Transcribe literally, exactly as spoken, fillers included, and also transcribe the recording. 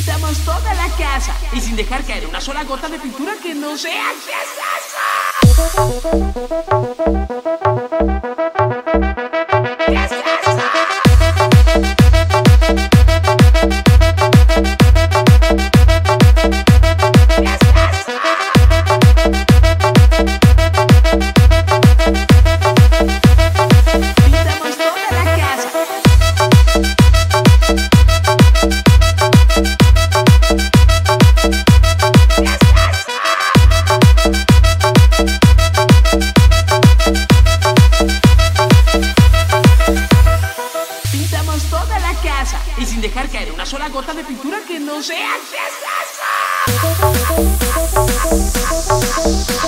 Pintamos toda la casa y sin dejar caer una sola gota de pintura que no sea. ¿Qué es eso? ¿Qué es eso? Toda la casa y sin dejar caer una sola gota de pintura que no sea. ¿Qué es eso?